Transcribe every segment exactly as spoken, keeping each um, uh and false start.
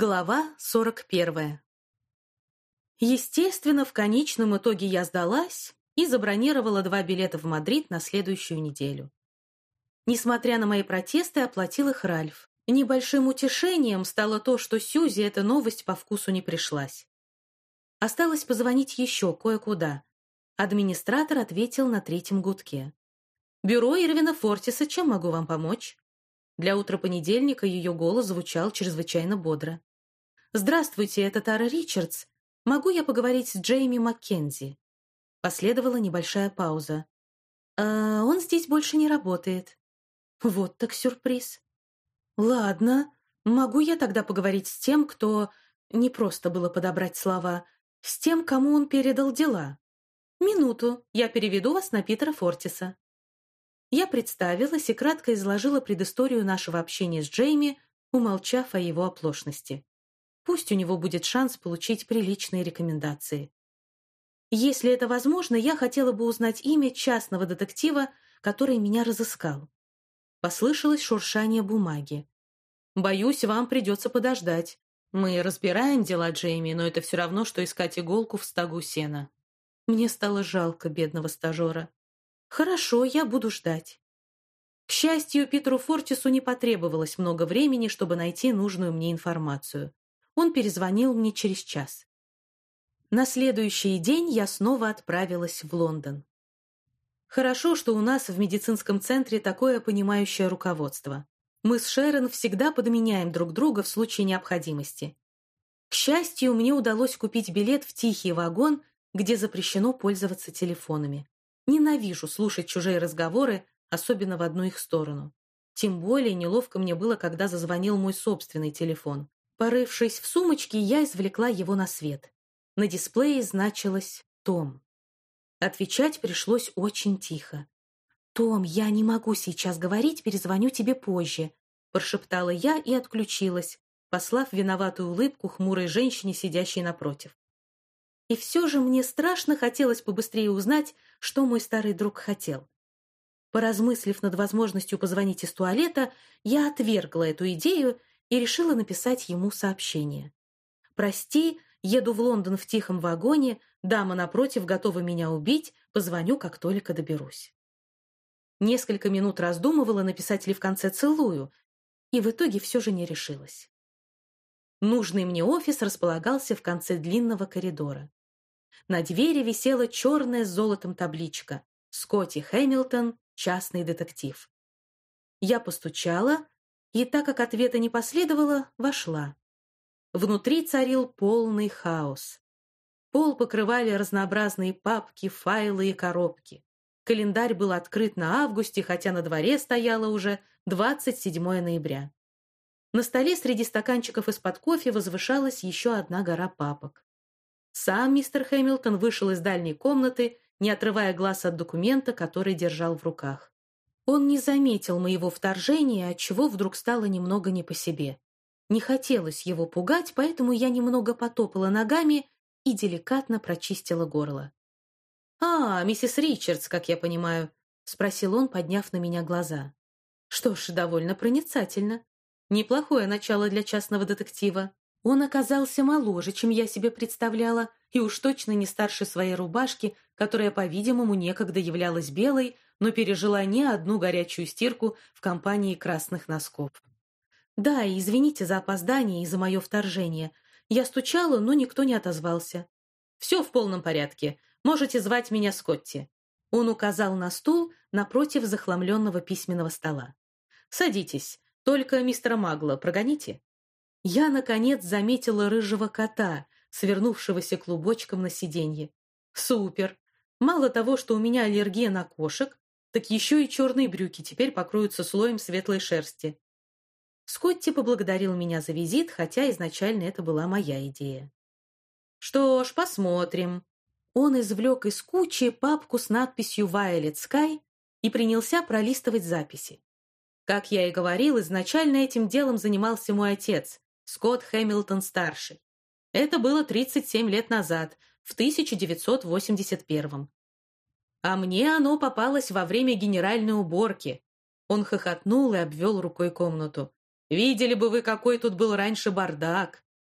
Глава сорок первая. Естественно, в конечном итоге я сдалась и забронировала два билета в Мадрид на следующую неделю. Несмотря на мои протесты, оплатил их Ральф. Небольшим утешением стало то, что Сьюзи эта новость по вкусу не пришлась. Осталось позвонить еще кое-куда. Администратор ответил на третьем гудке. «Бюро Ирвина Фортиса, чем могу вам помочь?» Для утра понедельника ее голос звучал чрезвычайно бодро. «Здравствуйте, это Тара Ричардс. Могу я поговорить с Джейми Маккензи?» Последовала небольшая пауза. «А он здесь больше не работает». Вот так сюрприз. «Ладно, могу я тогда поговорить с тем, кто...» Не просто было подобрать слова. «С тем, кому он передал дела?» «Минуту, я переведу вас на Питера Фортиса». Я представилась и кратко изложила предысторию нашего общения с Джейми, умолчав о его оплошности. Пусть у него будет шанс получить приличные рекомендации. Если это возможно, я хотела бы узнать имя частного детектива, который меня разыскал. Послышалось шуршание бумаги. «Боюсь, вам придется подождать. Мы разбираем дела Джейми, но это все равно, что искать иголку в стогу сена». Мне стало жалко бедного стажера. «Хорошо, я буду ждать». К счастью, Питеру Фортису не потребовалось много времени, чтобы найти нужную мне информацию. Он перезвонил мне через час. На следующий день я снова отправилась в Лондон. Хорошо, что у нас в медицинском центре такое понимающее руководство. Мы с Шерон всегда подменяем друг друга в случае необходимости. К счастью, мне удалось купить билет в тихий вагон, где запрещено пользоваться телефонами. Ненавижу слушать чужие разговоры, особенно в одну их сторону. Тем более неловко мне было, когда зазвонил мой собственный телефон. Порывшись в сумочке, я извлекла его на свет. На дисплее значилось «Том». Отвечать пришлось очень тихо. «Том, я не могу сейчас говорить, перезвоню тебе позже», прошептала я и отключилась, послав виноватую улыбку хмурой женщине, сидящей напротив. И все же мне страшно хотелось побыстрее узнать, что мой старый друг хотел. Поразмыслив над возможностью позвонить из туалета, я отвергла эту идею и решила написать ему сообщение. «Прости, еду в Лондон в тихом вагоне, дама напротив готова меня убить, позвоню, как только доберусь». Несколько минут раздумывала, написать ли в конце «целую», и в итоге все же не решилась. Нужный мне офис располагался в конце длинного коридора. На двери висела черная с золотом табличка «Скотти Хэмилтон, частный детектив». Я постучала, и, так как ответа не последовало, вошла. Внутри царил полный хаос. Пол покрывали разнообразные папки, файлы и коробки. Календарь был открыт на августе, хотя на дворе стояло уже двадцать седьмое ноября. На столе среди стаканчиков из-под кофе возвышалась еще одна гора папок. Сам мистер Хэмилтон вышел из дальней комнаты, не отрывая глаз от документа, который держал в руках. Он не заметил моего вторжения, отчего вдруг стало немного не по себе. Не хотелось его пугать, поэтому я немного потопала ногами и деликатно прочистила горло. «А, миссис Ричардс, как я понимаю», — спросил он, подняв на меня глаза. Что ж, довольно проницательно. Неплохое начало для частного детектива. Он оказался моложе, чем я себе представляла, и уж точно не старше своей рубашки, которая, по-видимому, некогда являлась белой, но пережила не одну горячую стирку в компании красных носков. «Да, и извините за опоздание и за мое вторжение. Я стучала, но никто не отозвался». «Все в полном порядке. Можете звать меня Скотти». Он указал на стул напротив захламленного письменного стола. «Садитесь, только мистера Магла прогоните». Я, наконец, заметила рыжего кота, свернувшегося клубочком на сиденье. Супер! Мало того, что у меня аллергия на кошек, так еще и черные брюки теперь покроются слоем светлой шерсти. Скотти поблагодарил меня за визит, хотя изначально это была моя идея. «Что ж, посмотрим». Он извлек из кучи папку с надписью «Violet Sky» и принялся пролистывать записи. Как я и говорил, изначально этим делом занимался мой отец, Скотт Хэмилтон-старший. Это было тридцать семь лет назад, в тысяча девятьсот восемьдесят первом. А мне оно попалось во время генеральной уборки. Он хохотнул и обвел рукой комнату. «Видели бы вы, какой тут был раньше бардак.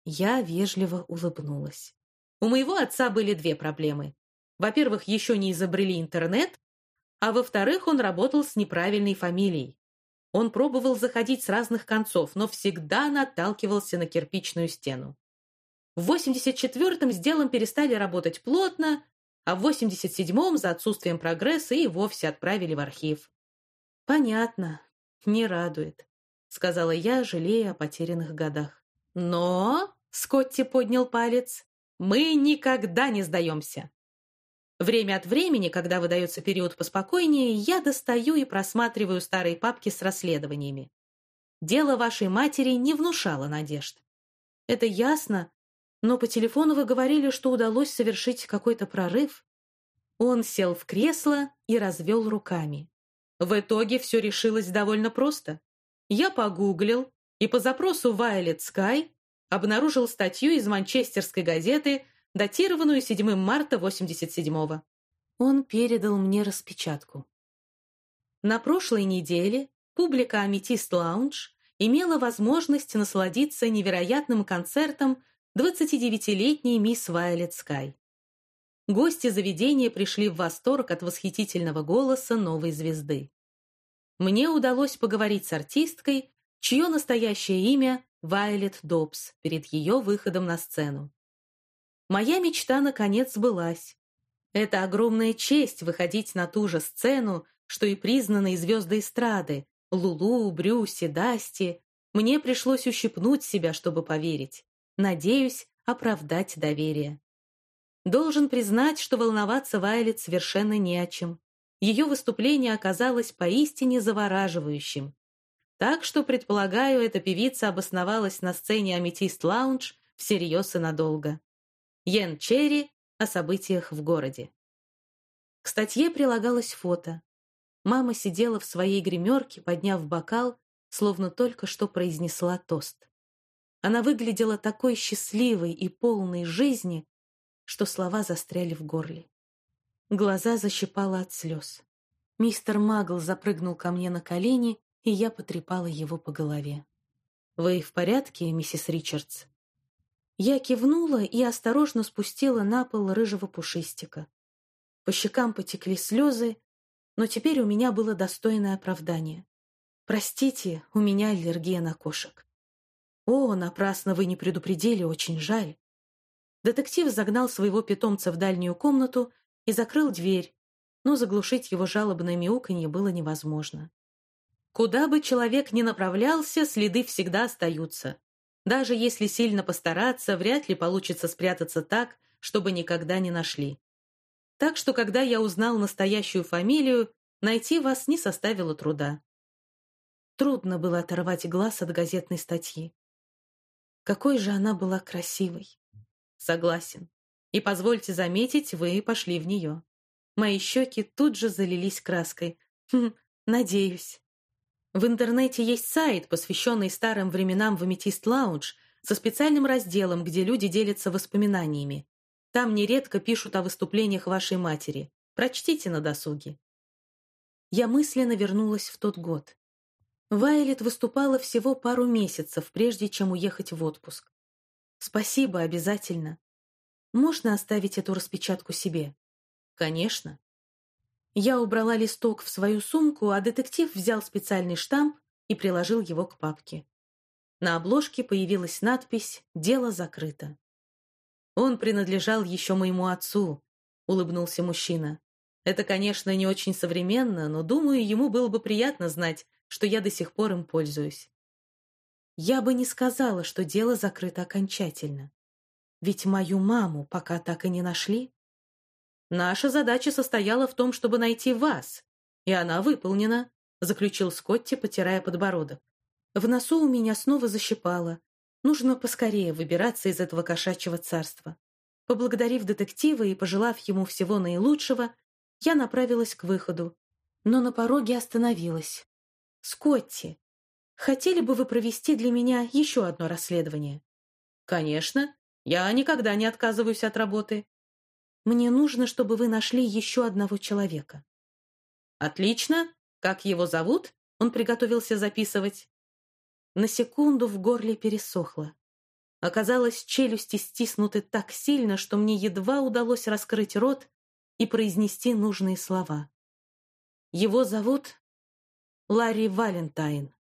Я вежливо улыбнулась. У моего отца были две проблемы. Во-первых, еще не изобрели интернет, а во-вторых, он работал с неправильной фамилией. Он пробовал заходить с разных концов, но всегда наталкивался на кирпичную стену. В восемьдесят четвёртом с делом перестали работать плотно, а в восемьдесят седьмом за отсутствием прогресса и вовсе отправили в архив. «Понятно, не радует», — сказала я, жалея о потерянных годах. «Но», — Скотти поднял палец, — «мы никогда не сдаемся. Время от времени, когда выдается период поспокойнее, я достаю и просматриваю старые папки с расследованиями. Дело вашей матери не внушало надежд. Это ясно, но по телефону вы говорили, что удалось совершить какой-то прорыв». Он сел в кресло и развел руками. В итоге все решилось довольно просто. Я погуглил и по запросу Violet Sky обнаружил статью из манчестерской газеты, датированную седьмого марта восемьдесят седьмого. Он передал мне распечатку. На прошлой неделе публика Amethyst Lounge имела возможность насладиться невероятным концертом двадцатидевятилетней мисс Violet Sky. Гости заведения пришли в восторг от восхитительного голоса новой звезды. Мне удалось поговорить с артисткой, чье настоящее имя Вайолет Добс, перед ее выходом на сцену. Моя мечта наконец сбылась. Это огромная честь выходить на ту же сцену, что и признанные звезды эстрады — Лулу, Брюси, Дасти. Мне пришлось ущипнуть себя, чтобы поверить. Надеюсь, оправдать доверие. Должен признать, что волноваться Вайолет совершенно не о чем. Ее выступление оказалось поистине завораживающим. Так что, предполагаю, эта певица обосновалась на сцене Amethyst Lounge всерьез и надолго. Йен Черри о событиях в городе. К статье прилагалось фото. Мама сидела в своей гримерке, подняв бокал, словно только что произнесла тост. Она выглядела такой счастливой и полной жизни, что слова застряли в горле. Глаза защипало от слез. Мистер Магл запрыгнул ко мне на колени, и я потрепала его по голове. «Вы в порядке, миссис Ричардс?» Я кивнула и осторожно спустила на пол рыжего пушистика. По щекам потекли слезы, но теперь у меня было достойное оправдание. «Простите, у меня аллергия на кошек». «О, напрасно вы не предупредили, очень жаль». Детектив загнал своего питомца в дальнюю комнату и закрыл дверь, но заглушить его жалобное мяуканье было невозможно. Куда бы человек ни направлялся, следы всегда остаются. Даже если сильно постараться, вряд ли получится спрятаться так, чтобы никогда не нашли. Так что, когда я узнал настоящую фамилию, найти вас не составило труда. Трудно было оторвать глаз от газетной статьи. Какой же она была красивой. Согласен. И позвольте заметить, вы пошли в нее. Мои щеки тут же залились краской. Хм, надеюсь. В интернете есть сайт, посвященный старым временам в Amethyst Lounge, со специальным разделом, где люди делятся воспоминаниями. Там нередко пишут о выступлениях вашей матери. Прочтите на досуге. Я мысленно вернулась в тот год. Вайолет выступала всего пару месяцев, прежде чем уехать в отпуск. Спасибо, обязательно. Можно оставить эту распечатку себе? Конечно. Я убрала листок в свою сумку, а детектив взял специальный штамп и приложил его к папке. На обложке появилась надпись «Дело закрыто». «Он принадлежал еще моему отцу», — улыбнулся мужчина. «Это, конечно, не очень современно, но, думаю, ему было бы приятно знать, что я до сих пор им пользуюсь». Я бы не сказала, что дело закрыто окончательно. Ведь мою маму пока так и не нашли. «Наша задача состояла в том, чтобы найти вас, и она выполнена», заключил Скотти, потирая подбородок. В носу у меня снова защипало. Нужно поскорее выбираться из этого кошачьего царства. Поблагодарив детектива и пожелав ему всего наилучшего, я направилась к выходу, но на пороге остановилась. «Скотти, хотели бы вы провести для меня еще одно расследование?» «Конечно, я никогда не отказываюсь от работы». «Мне нужно, чтобы вы нашли еще одного человека». «Отлично. Как его зовут?» Он приготовился записывать. На секунду в горле пересохло. Оказалось, челюсти стиснуты так сильно, что мне едва удалось раскрыть рот и произнести нужные слова. Его зовут Ларри Валентайн.